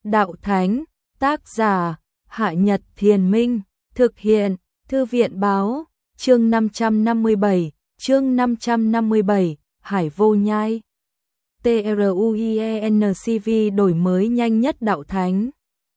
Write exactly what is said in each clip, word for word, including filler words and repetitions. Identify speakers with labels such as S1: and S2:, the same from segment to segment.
S1: Đạo Thánh, tác giả, Hạ Nhật Thiền Minh, thực hiện, Thư viện Báo, chương năm trăm năm mươi bảy, chương năm trăm năm mươi bảy, Hải Vô Nhai. TRUIENCV đổi mới nhanh nhất Đạo Thánh.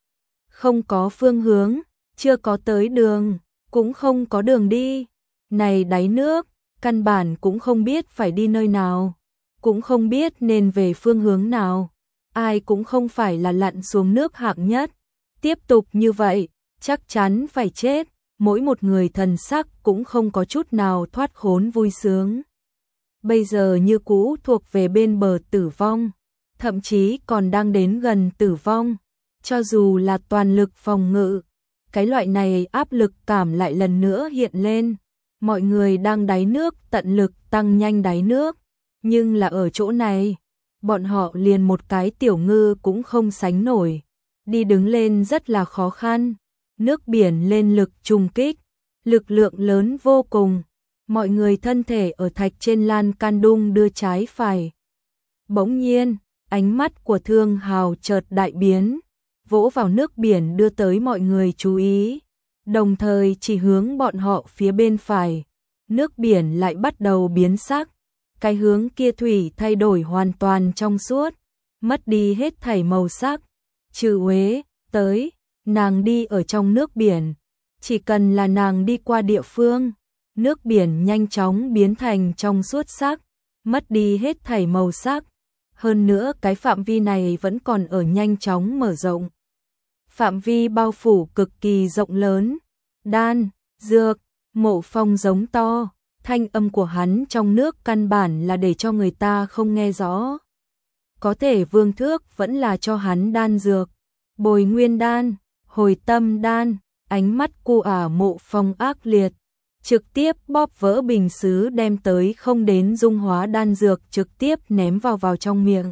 S1: Không có phương hướng, chưa có tới đường, cũng không có đường đi. Này đáy nước, căn bản cũng không biết phải đi nơi nào, cũng không biết nên về phương hướng nào. Ai cũng không phải là lặn xuống nước hạng nhất. Tiếp tục như vậy, chắc chắn phải chết. Mỗi một người thần sắc cũng không có chút nào thoát khốn vui sướng. Bây giờ như cũ thuộc về bên bờ tử vong, thậm chí còn đang đến gần tử vong. Cho dù là toàn lực phòng ngự, cái loại này áp lực cảm lại lần nữa hiện lên. Mọi người đang đáy nước tận lực tăng nhanh đáy nước, nhưng là ở chỗ này, bọn họ liền một cái tiểu ngư cũng không sánh nổi. Đi đứng lên rất là khó khăn, nước biển lên lực trùng kích, lực lượng lớn vô cùng. Mọi người thân thể ở thạch trên lan can đung đưa trái phải. Bỗng nhiên, ánh mắt của Thương Hào chợt đại biến, vỗ vào nước biển đưa tới mọi người chú ý, đồng thời chỉ hướng bọn họ phía bên phải. Nước biển lại bắt đầu biến sắc, cái hướng kia thủy thay đổi hoàn toàn trong suốt, mất đi hết thảy màu sắc. Trừ Uế, tới, nàng đi ở trong nước biển, chỉ cần là nàng đi qua địa phương, nước biển nhanh chóng biến thành trong suốt sắc, mất đi hết thảy màu sắc. Hơn nữa cái phạm vi này vẫn còn ở nhanh chóng mở rộng. Phạm vi bao phủ cực kỳ rộng lớn. Đan, dược, Mộ Phong giống to, thanh âm của hắn trong nước căn bản là để cho người ta không nghe rõ. Có thể Vương Thước vẫn là cho hắn đan dược, Bồi Nguyên đan, Hồi Tâm đan. Ánh mắt cu ả Mộ Phong ác liệt, trực tiếp bóp vỡ bình sứ đem tới không đến dung hóa đan dược trực tiếp ném vào vào trong miệng.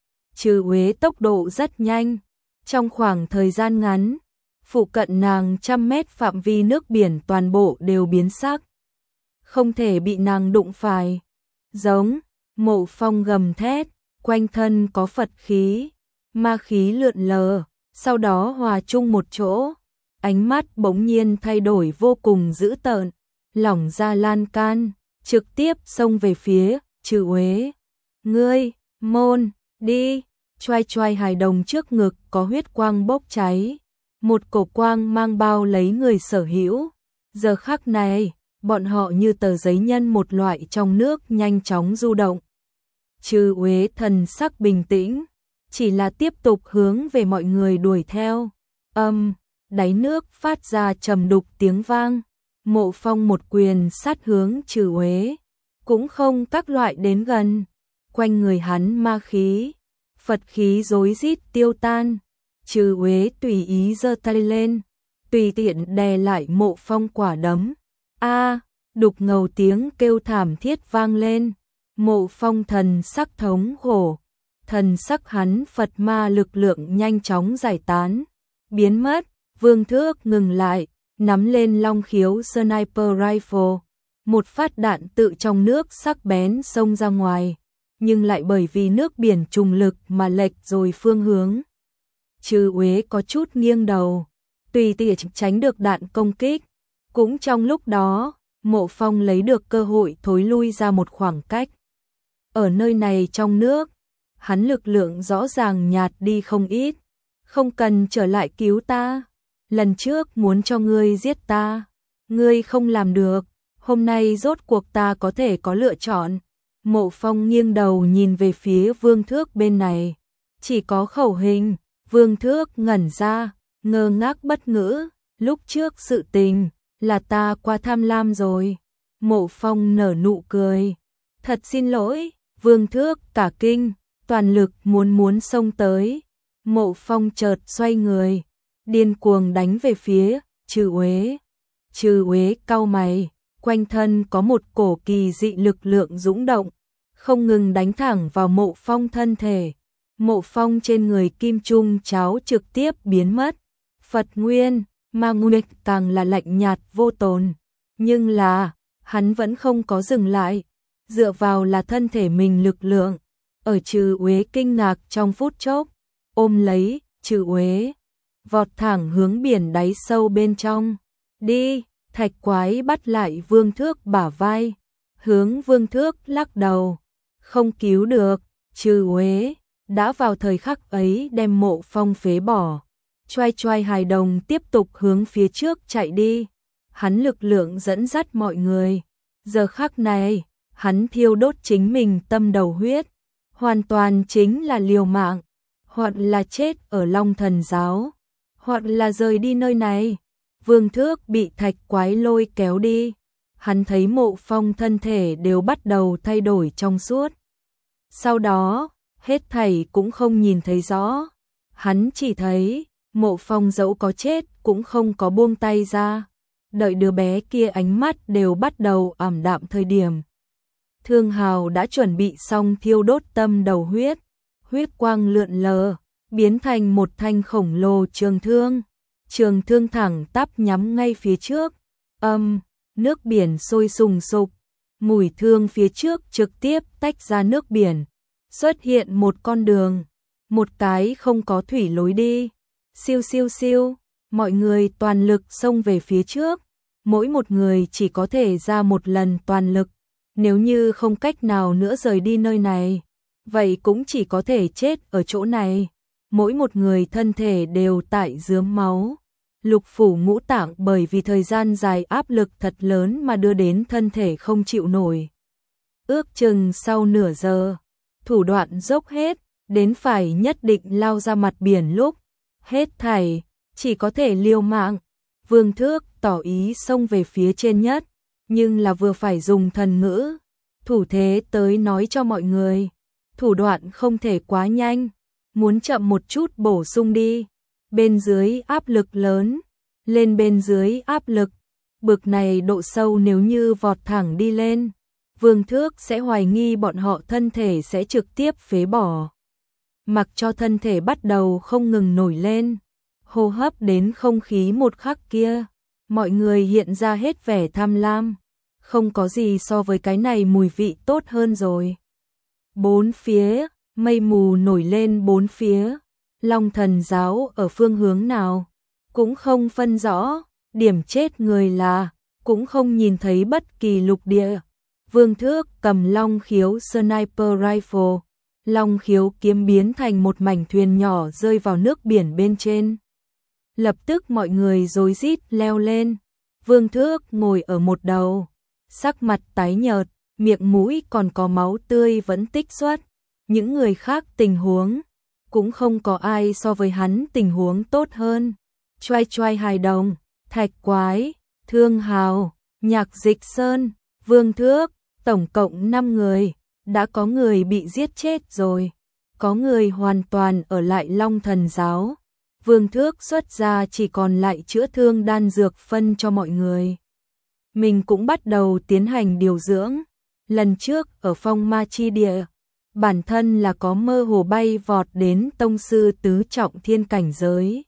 S1: Trừ Uế tốc độ rất nhanh, trong khoảng thời gian ngắn, phụ cận nàng trăm mét phạm vi nước biển toàn bộ đều biến sắc. Không thể bị nàng đụng phải. Giống, Mộ Phong gầm thét, quanh thân có Phật khí, ma khí lượn lờ, sau đó hòa chung một chỗ. Ánh mắt bỗng nhiên thay đổi vô cùng dữ tợn, lỏng ra lan can, trực tiếp xông về phía Trừ Uế. Ngươi, môn, đi. Choai choai hài đồng trước ngực có huyết quang bốc cháy, một cổ quang mang bao lấy người sở hữu. Giờ khắc này, bọn họ như tờ giấy nhân một loại trong nước nhanh chóng du động. Trừ Uế thần sắc bình tĩnh, chỉ là tiếp tục hướng về mọi người đuổi theo. Âm, đáy nước phát ra trầm đục tiếng vang. Mộ Phong một quyền sát hướng Trừ Uế, cũng không các loại đến gần. Quanh người hắn ma khí, Phật khí rối rít tiêu tan. Trừ Uế tùy ý giơ tay lên, tùy tiện đè lại Mộ Phong quả đấm. A, đục ngầu tiếng kêu thảm thiết vang lên. Mộ Phong thần sắc thống khổ, thần sắc hắn Phật ma lực lượng nhanh chóng giải tán, biến mất. Vương Thước ngừng lại, nắm lên long khiếu sniper rifle, một phát đạn tự trong nước sắc bén xông ra ngoài, nhưng lại bởi vì nước biển trùng lực mà lệch rồi phương hướng. Trừ Uế có chút nghiêng đầu, tùy tiện tránh được đạn công kích. Cũng trong lúc đó, Mộ Phong lấy được cơ hội thối lui ra một khoảng cách. Ở nơi này trong nước, hắn lực lượng rõ ràng nhạt đi không ít. Không cần trở lại cứu ta. Lần trước muốn cho ngươi giết ta, ngươi không làm được, hôm nay rốt cuộc ta có thể có lựa chọn. Mộ Phong nghiêng đầu nhìn về phía Vương Thước bên này, chỉ có khẩu hình. Vương Thước ngẩn ra, ngơ ngác bất ngữ, lúc trước sự tình, là ta quá tham lam rồi. Mộ Phong nở nụ cười, thật xin lỗi. Vương Thước cả kinh, toàn lực muốn muốn xông tới. Mộ Phong chợt xoay người, điên cuồng đánh về phía Trừ Uế. Trừ Uế cau mày, quanh thân có một cổ kỳ dị lực lượng dũng động, không ngừng đánh thẳng vào Mộ Phong thân thể. Mộ Phong trên người kim trung cháo trực tiếp biến mất. Phật Nguyên, Ma Nguyên càng là lạnh nhạt vô tồn, nhưng là hắn vẫn không có dừng lại, dựa vào là thân thể mình lực lượng. Ở Trừ Uế kinh ngạc trong phút chốc, ôm lấy trừ uế, vọt thẳng hướng biển đáy sâu bên trong. Đi, thạch quái bắt lại Vương Thước bả vai, hướng Vương Thước lắc đầu, không cứu được, trừ uế, đã vào thời khắc ấy đem Mộ Phong phế bỏ. Choai choai hài đồng tiếp tục hướng phía trước chạy đi, hắn lực lượng dẫn dắt mọi người. Giờ khắc này, hắn thiêu đốt chính mình tâm đầu huyết, hoàn toàn chính là liều mạng, hoặc là chết ở Long Thần Giáo, hoặc là rời đi nơi này. Vương Thước bị thạch quái lôi kéo đi, hắn thấy Mộ Phong thân thể đều bắt đầu thay đổi trong suốt. Sau đó, hết thảy cũng không nhìn thấy rõ, hắn chỉ thấy Mộ Phong dẫu có chết cũng không có buông tay ra, đợi đứa bé kia ánh mắt đều bắt đầu ảm đạm thời điểm. Thương Hào đã chuẩn bị xong thiêu đốt tâm đầu huyết, huyết quang lượn lờ, biến thành một thanh khổng lồ trường thương. Trường thương thẳng tắp nhắm ngay phía trước, âm, nước biển sôi sùng sục, mũi thương phía trước trực tiếp tách ra nước biển, xuất hiện một con đường, một cái không có thủy lối đi. Siêu siêu siêu, mọi người toàn lực xông về phía trước, mỗi một người chỉ có thể ra một lần toàn lực, nếu như không cách nào nữa rời đi nơi này, vậy cũng chỉ có thể chết ở chỗ này. Mỗi một người thân thể đều tại rướm máu, lục phủ ngũ tạng bởi vì thời gian dài áp lực thật lớn mà đưa đến thân thể không chịu nổi. Ước chừng sau nửa giờ, thủ đoạn dốc hết, đến phải nhất định lao ra mặt biển lúc, hết thảy, chỉ có thể liều mạng. Vương Thước tỏ ý xông về phía trên nhất, nhưng là vừa phải dùng thần ngữ, thủ thế tới nói cho mọi người, thủ đoạn không thể quá nhanh, muốn chậm một chút bổ sung đi, bên dưới áp lực lớn, lên bên dưới áp lực, bực này độ sâu nếu như vọt thẳng đi lên, Vương Thước sẽ hoài nghi bọn họ thân thể sẽ trực tiếp phế bỏ. Mặc cho thân thể bắt đầu không ngừng nổi lên, hô hấp đến không khí một khắc kia, mọi người hiện ra hết vẻ tham lam, không có gì so với cái này mùi vị tốt hơn rồi. Bốn phía, mây mù nổi lên bốn phía, Long Thần Giáo ở phương hướng nào, cũng không phân rõ, điểm chết người là, cũng không nhìn thấy bất kỳ lục địa. Vương Thước cầm Long Khiếu Sniper Rifle, Long Khiếu kiếm biến thành một mảnh thuyền nhỏ rơi vào nước biển bên trên. Lập tức mọi người rối rít leo lên, Vương Thước ngồi ở một đầu, sắc mặt tái nhợt, miệng mũi còn có máu tươi vẫn tích xuất. Những người khác tình huống, cũng không có ai so với hắn tình huống tốt hơn. Choai choai hài đồng, thạch quái, Thương Hào, Nhạc Dịch Sơn, Vương Thước, tổng cộng năm người, đã có người bị giết chết rồi, có người hoàn toàn ở lại Long Thần Giáo. Vương Thước xuất ra chỉ còn lại chữa thương đan dược phân cho mọi người. Mình cũng bắt đầu tiến hành điều dưỡng, lần trước ở Phong Ma Chi Địa, bản thân là có mơ hồ bay vọt đến tông sư tứ trọng thiên cảnh giới.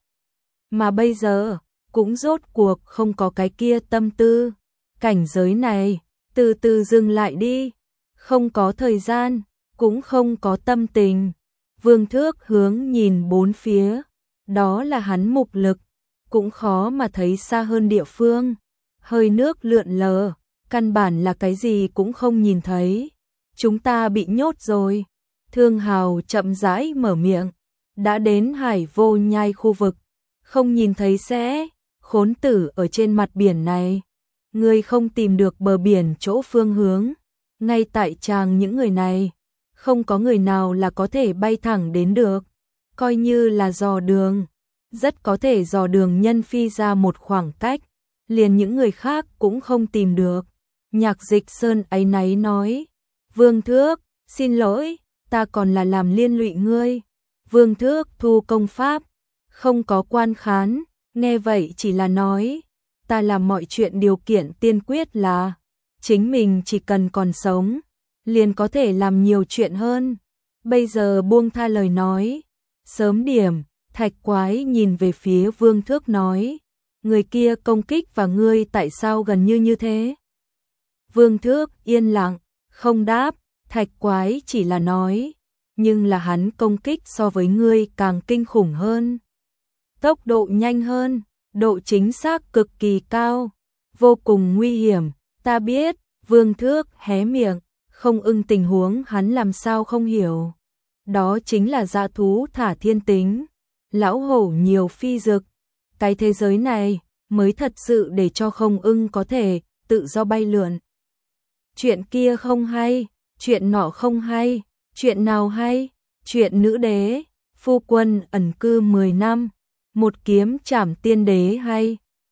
S1: Mà bây giờ, cũng rốt cuộc không có cái kia tâm tư, cảnh giới này, từ từ dừng lại đi, không có thời gian, cũng không có tâm tình. Vương Thước hướng nhìn bốn phía, đó là hắn mục lực, cũng khó mà thấy xa hơn địa phương, hơi nước lượn lờ, căn bản là cái gì cũng không nhìn thấy. Chúng ta bị nhốt rồi. Thương Hào chậm rãi mở miệng, đã đến Hải Vô Nhai khu vực, không nhìn thấy sẽ khốn tử ở trên mặt biển này. Người không tìm được bờ biển chỗ phương hướng, ngay tại tràng những người này, không có người nào là có thể bay thẳng đến được, coi như là dò đường, rất có thể dò đường nhân phi ra một khoảng cách, liền những người khác cũng không tìm được. Nhạc Dịch Sơn áy náy nói, Vương Thước, xin lỗi, ta còn là làm liên lụy ngươi. Vương Thước thu công pháp, không có quan khán, nghe vậy chỉ là nói, ta làm mọi chuyện điều kiện tiên quyết là, chính mình chỉ cần còn sống, liền có thể làm nhiều chuyện hơn. Bây giờ buông tha lời nói, sớm điểm, thạch quái nhìn về phía Vương Thước nói, người kia công kích và ngươi tại sao gần như như thế? Vương Thước yên lặng, không đáp, thạch quái chỉ là nói, nhưng là hắn công kích so với ngươi càng kinh khủng hơn. tốc độ nhanh hơn, độ chính xác cực kỳ cao, vô cùng nguy hiểm. Ta biết, Vương Thước hé miệng, Không Ưng tình huống hắn làm sao không hiểu. Đó chính là dã thú thả thiên tính, lão hổ nhiều phi dực. Cái thế giới này mới thật sự để cho Không Ưng có thể tự do bay lượn. Chuyện kia không hay, chuyện nọ không hay, chuyện nào hay? Chuyện nữ đế, phu quân ẩn cư mười năm, một kiếm trảm tiên đế hay?